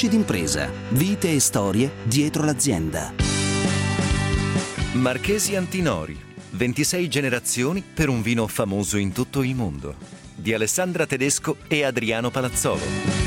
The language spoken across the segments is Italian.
Voci d'impresa, vite e storie dietro l'azienda. Marchesi Antinori, 26 generazioni per un vino famoso in tutto il mondo, di Alessandra Tedesco e Adriano Palazzolo.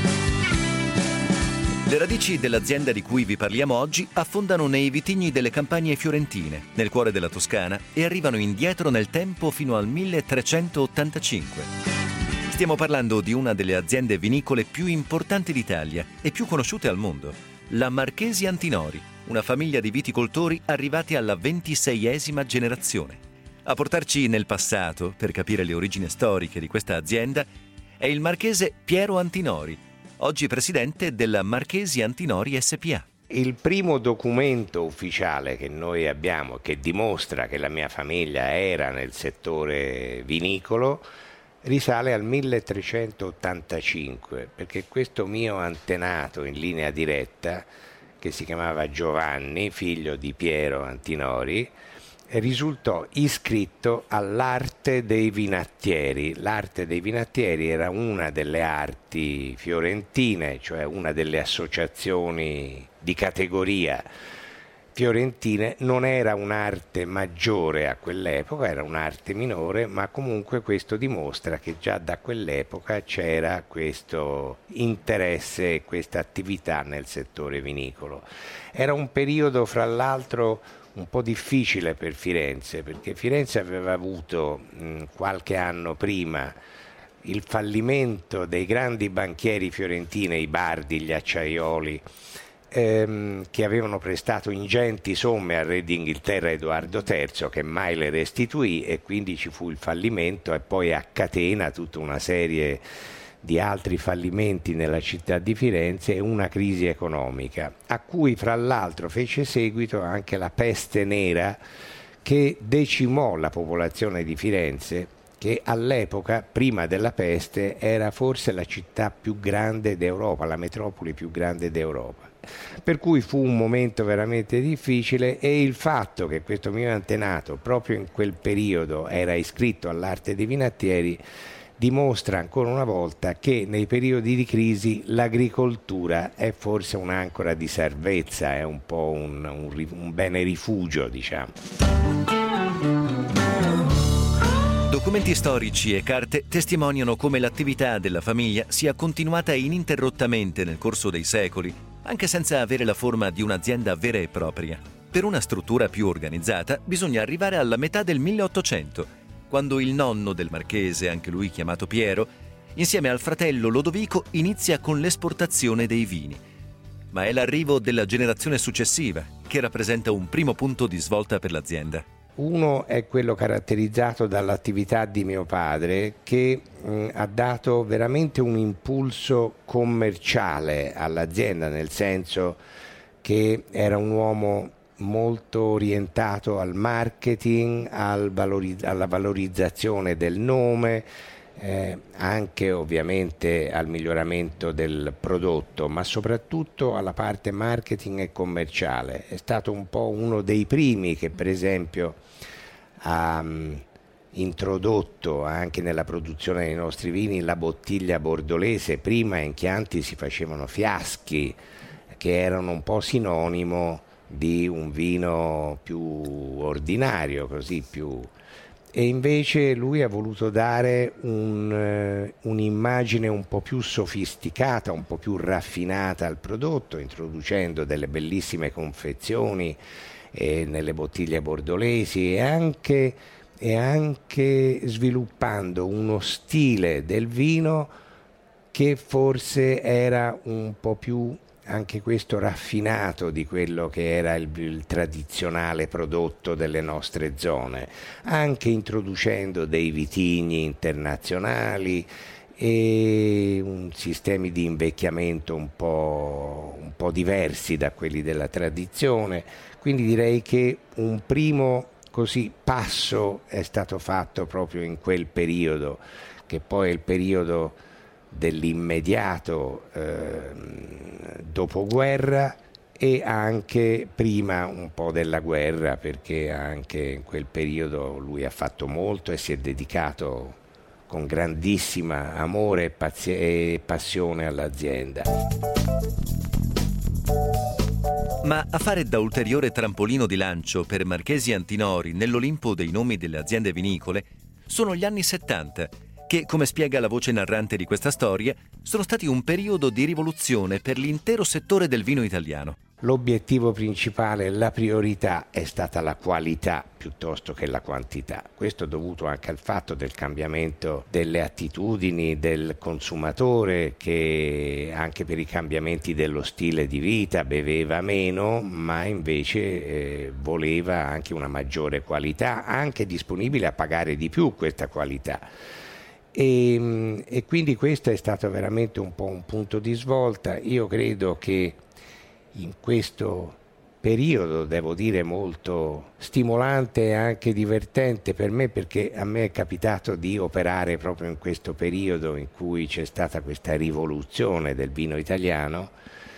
Le radici dell'azienda di cui vi parliamo oggi affondano nei vitigni delle campagne fiorentine, nel cuore della Toscana, e arrivano indietro nel tempo fino al 1385. Stiamo parlando di una delle aziende vinicole più importanti d'Italia e più conosciute al mondo, la Marchesi Antinori, una famiglia di viticoltori arrivati alla 26esima generazione. A portarci nel passato, per capire le origini storiche di questa azienda, è il marchese Piero Antinori, oggi presidente della Marchesi Antinori SpA. Il primo documento ufficiale che noi abbiamo, che dimostra che la mia famiglia era nel settore vinicolo, risale al 1385, perché questo mio antenato in linea diretta, che si chiamava Giovanni, figlio di Piero Antinori, risultò iscritto all'arte dei vinattieri. L'arte dei vinattieri era una delle arti fiorentine, cioè una delle associazioni di categoria fiorentine. Non era un'arte maggiore a quell'epoca, era un'arte minore, ma comunque questo dimostra che già da quell'epoca c'era questo interesse e questa attività nel settore vinicolo. Era un periodo, fra l'altro, un po' difficile per Firenze, perché Firenze aveva avuto qualche anno prima il fallimento dei grandi banchieri fiorentini, i Bardi, gli Acciaioli, che avevano prestato ingenti somme al re d'Inghilterra Edoardo III, che mai le restituì, e quindi ci fu il fallimento e poi a catena tutta una serie di altri fallimenti nella città di Firenze e una crisi economica, a cui fra l'altro fece seguito anche la peste nera, che decimò la popolazione di Firenze, che all'epoca, prima della peste, era forse la città più grande d'Europa, la metropoli più grande d'Europa. Per cui fu un momento veramente difficile, e il fatto che questo mio antenato proprio in quel periodo era iscritto all'arte dei vinattieri dimostra ancora una volta che nei periodi di crisi l'agricoltura è forse un'ancora di salvezza, è un po' un bene rifugio, diciamo. Documenti storici e carte testimoniano come l'attività della famiglia sia continuata ininterrottamente nel corso dei secoli, anche senza avere la forma di un'azienda vera e propria. Per una struttura più organizzata bisogna arrivare alla metà del 1800, quando il nonno del marchese, anche lui chiamato Piero, insieme al fratello Lodovico inizia con l'esportazione dei vini. Ma è l'arrivo della generazione successiva che rappresenta un primo punto di svolta per l'azienda. Uno è quello caratterizzato dall'attività di mio padre, che ha dato veramente un impulso commerciale all'azienda, nel senso che era un uomo molto orientato al marketing, alla valorizzazione del nome, anche ovviamente al miglioramento del prodotto, ma soprattutto alla parte marketing e commerciale. È stato un po' uno dei primi che, per esempio, ha introdotto anche nella produzione dei nostri vini la bottiglia bordolese. Prima in Chianti si facevano fiaschi che erano un po' sinonimo di un vino più ordinario, così più. E invece lui ha voluto dare un'immagine un po' più sofisticata, un po' più raffinata al prodotto, introducendo delle bellissime confezioni nelle bottiglie bordolesi, e anche sviluppando uno stile del vino che forse era un po' più, anche questo, raffinato di quello che era il tradizionale prodotto delle nostre zone, anche introducendo dei vitigni internazionali e sistemi di invecchiamento un po' diversi da quelli della tradizione. Quindi direi che un primo passo è stato fatto proprio in quel periodo, che poi è il periodo dell'immediato dopoguerra, e anche prima un po' della guerra, perché anche in quel periodo lui ha fatto molto e si è dedicato con grandissima amore e passione all'azienda. Ma a fare da ulteriore trampolino di lancio per Marchesi e Antinori nell'Olimpo dei nomi delle aziende vinicole sono gli anni 70, che, come spiega la voce narrante di questa storia, sono stati un periodo di rivoluzione per l'intero settore del vino italiano. L'obiettivo principale, la priorità è stata la qualità piuttosto che la quantità. Questo dovuto anche al fatto del cambiamento delle attitudini del consumatore, che anche per i cambiamenti dello stile di vita beveva meno, ma invece voleva anche una maggiore qualità, anche disponibile a pagare di più questa qualità. E quindi questo è stato veramente un po' un punto di svolta. Io credo che in questo periodo, devo dire, molto stimolante e anche divertente per me, perché a me è capitato di operare proprio in questo periodo in cui c'è stata questa rivoluzione del vino italiano,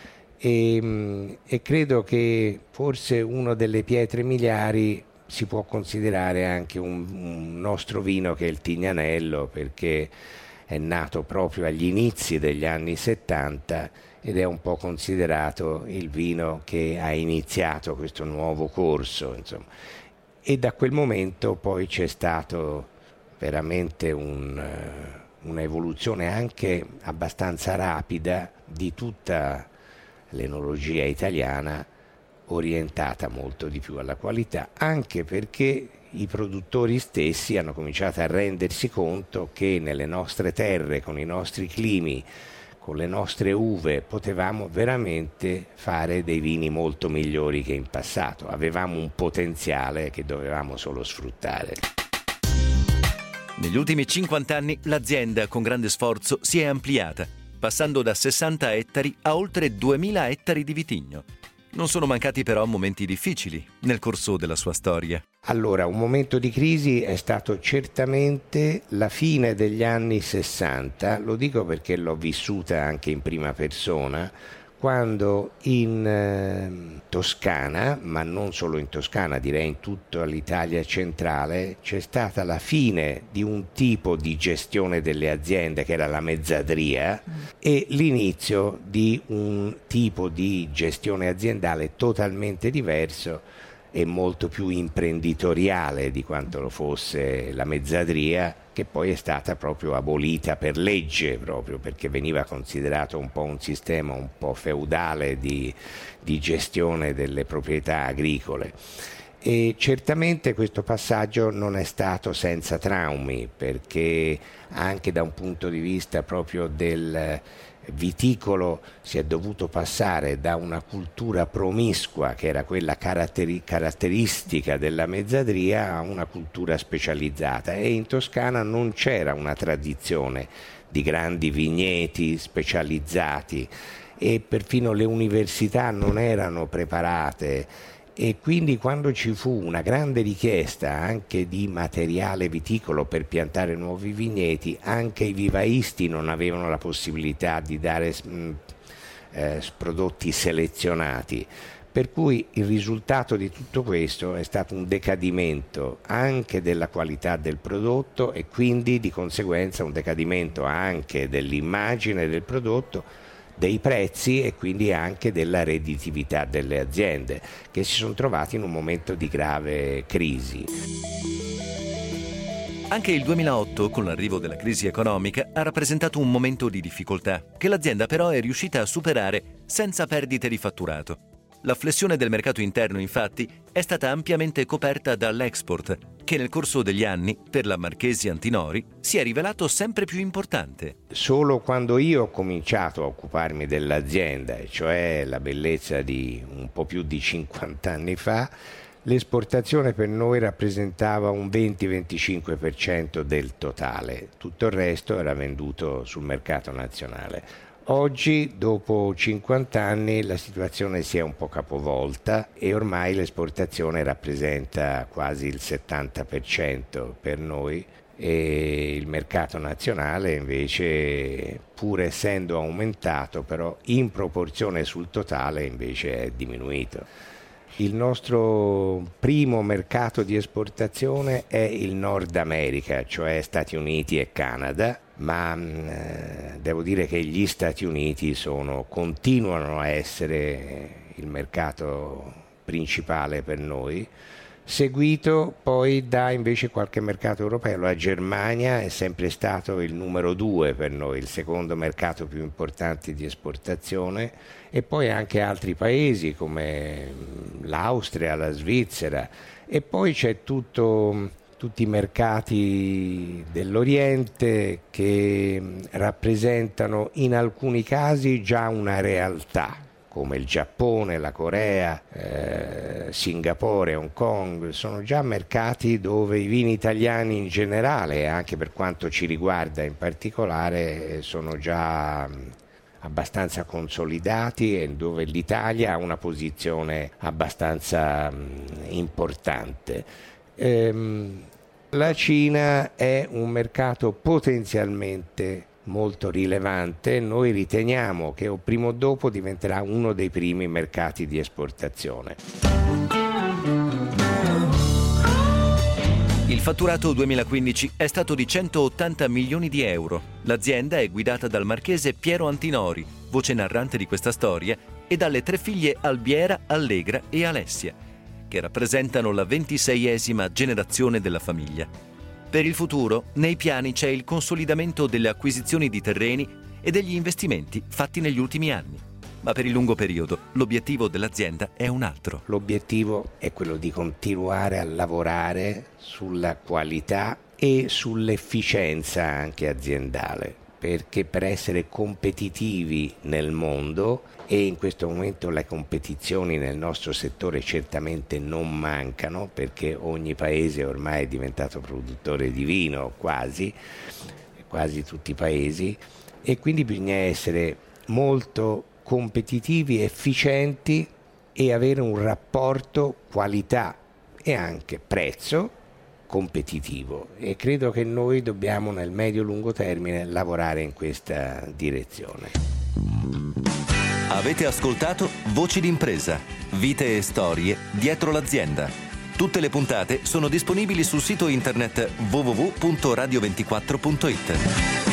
e credo che forse una delle pietre miliari si può considerare anche un nostro vino, che è il Tignanello, perché è nato proprio agli inizi degli anni 70 ed è un po' considerato il vino che ha iniziato questo nuovo corso, insomma. E da quel momento poi c'è stato veramente un'evoluzione anche abbastanza rapida di tutta l'enologia italiana, orientata molto di più alla qualità, anche perché i produttori stessi hanno cominciato a rendersi conto che nelle nostre terre, con i nostri climi, con le nostre uve, potevamo veramente fare dei vini molto migliori che in passato. Avevamo un potenziale che dovevamo solo sfruttare. Negli ultimi 50 anni l'azienda, con grande sforzo, si è ampliata, passando da 60 ettari a oltre 2000 ettari di vitigno. Non sono mancati però momenti difficili nel corso della sua storia. Allora, un momento di crisi è stato certamente la fine degli anni 60, lo dico perché l'ho vissuta anche in prima persona, quando in Toscana, ma non solo in Toscana, direi in tutta l'Italia centrale, c'è stata la fine di un tipo di gestione delle aziende che era la mezzadria e l'inizio di un tipo di gestione aziendale totalmente diverso e molto più imprenditoriale di quanto lo fosse la mezzadria, che poi è stata proprio abolita per legge, proprio perché veniva considerato un po' un sistema un po' feudale di gestione delle proprietà agricole. E certamente questo passaggio non è stato senza traumi, perché anche da un punto di vista proprio del viticolo si è dovuto passare da una cultura promiscua, che era quella caratteristica della mezzadria, a una cultura specializzata, e in Toscana non c'era una tradizione di grandi vigneti specializzati e perfino le università non erano preparate. E quindi quando ci fu una grande richiesta anche di materiale viticolo per piantare nuovi vigneti, anche i vivaisti non avevano la possibilità di dare prodotti selezionati. Per cui il risultato di tutto questo è stato un decadimento anche della qualità del prodotto e quindi di conseguenza un decadimento anche dell'immagine del prodotto, dei prezzi e quindi anche della redditività delle aziende, che si sono trovate in un momento di grave crisi. Anche il 2008, con l'arrivo della crisi economica, ha rappresentato un momento di difficoltà, che l'azienda però è riuscita a superare senza perdite di fatturato. La flessione del mercato interno, infatti, è stata ampiamente coperta dall'export, che nel corso degli anni, per la Marchesi Antinori, si è rivelato sempre più importante. Solo quando io ho cominciato a occuparmi dell'azienda, e cioè la bellezza di un po' più di 50 anni fa, l'esportazione per noi rappresentava un 20-25% del totale, tutto il resto era venduto sul mercato nazionale. Oggi, dopo 50 anni, la situazione si è un po' capovolta e ormai l'esportazione rappresenta quasi il 70% per noi e il mercato nazionale invece, pur essendo aumentato, però in proporzione sul totale invece è diminuito. Il nostro primo mercato di esportazione è il Nord America, cioè Stati Uniti e Canada, ma devo dire che gli Stati Uniti continuano a essere il mercato principale per noi, seguito poi da invece qualche mercato europeo. La Germania è sempre stato il numero 2 per noi, il secondo mercato più importante di esportazione, e poi anche altri paesi come l'Austria, la Svizzera, e poi c'è tutti i mercati dell'Oriente che rappresentano in alcuni casi già una realtà, come il Giappone, la Corea, Singapore, Hong Kong. Sono già mercati dove i vini italiani in generale, anche per quanto ci riguarda in particolare, sono già abbastanza consolidati e dove l'Italia ha una posizione abbastanza importante. La Cina è un mercato potenzialmente molto rilevante. Noi riteniamo che o prima o dopo diventerà uno dei primi mercati di esportazione. Il fatturato 2015 è stato di 180 milioni di euro. L'azienda è guidata dal marchese Piero Antinori, voce narrante di questa storia, e dalle 3 figlie Albiera, Allegra e Alessia, che rappresentano la 26esima generazione della famiglia. Per il futuro, nei piani c'è il consolidamento delle acquisizioni di terreni e degli investimenti fatti negli ultimi anni. Ma per il lungo periodo l'obiettivo dell'azienda è un altro. L'obiettivo è quello di continuare a lavorare sulla qualità e sull'efficienza anche aziendale, perché per essere competitivi nel mondo, e in questo momento le competizioni nel nostro settore certamente non mancano, perché ogni paese ormai è diventato produttore di vino, quasi tutti i paesi, e quindi bisogna essere molto competitivi, efficienti e avere un rapporto qualità e anche prezzo competitivo, e credo che noi dobbiamo nel medio-lungo termine lavorare in questa direzione. Avete ascoltato Voci d'impresa, vite e storie dietro l'azienda. Tutte le puntate sono disponibili sul sito internet www.radio24.it.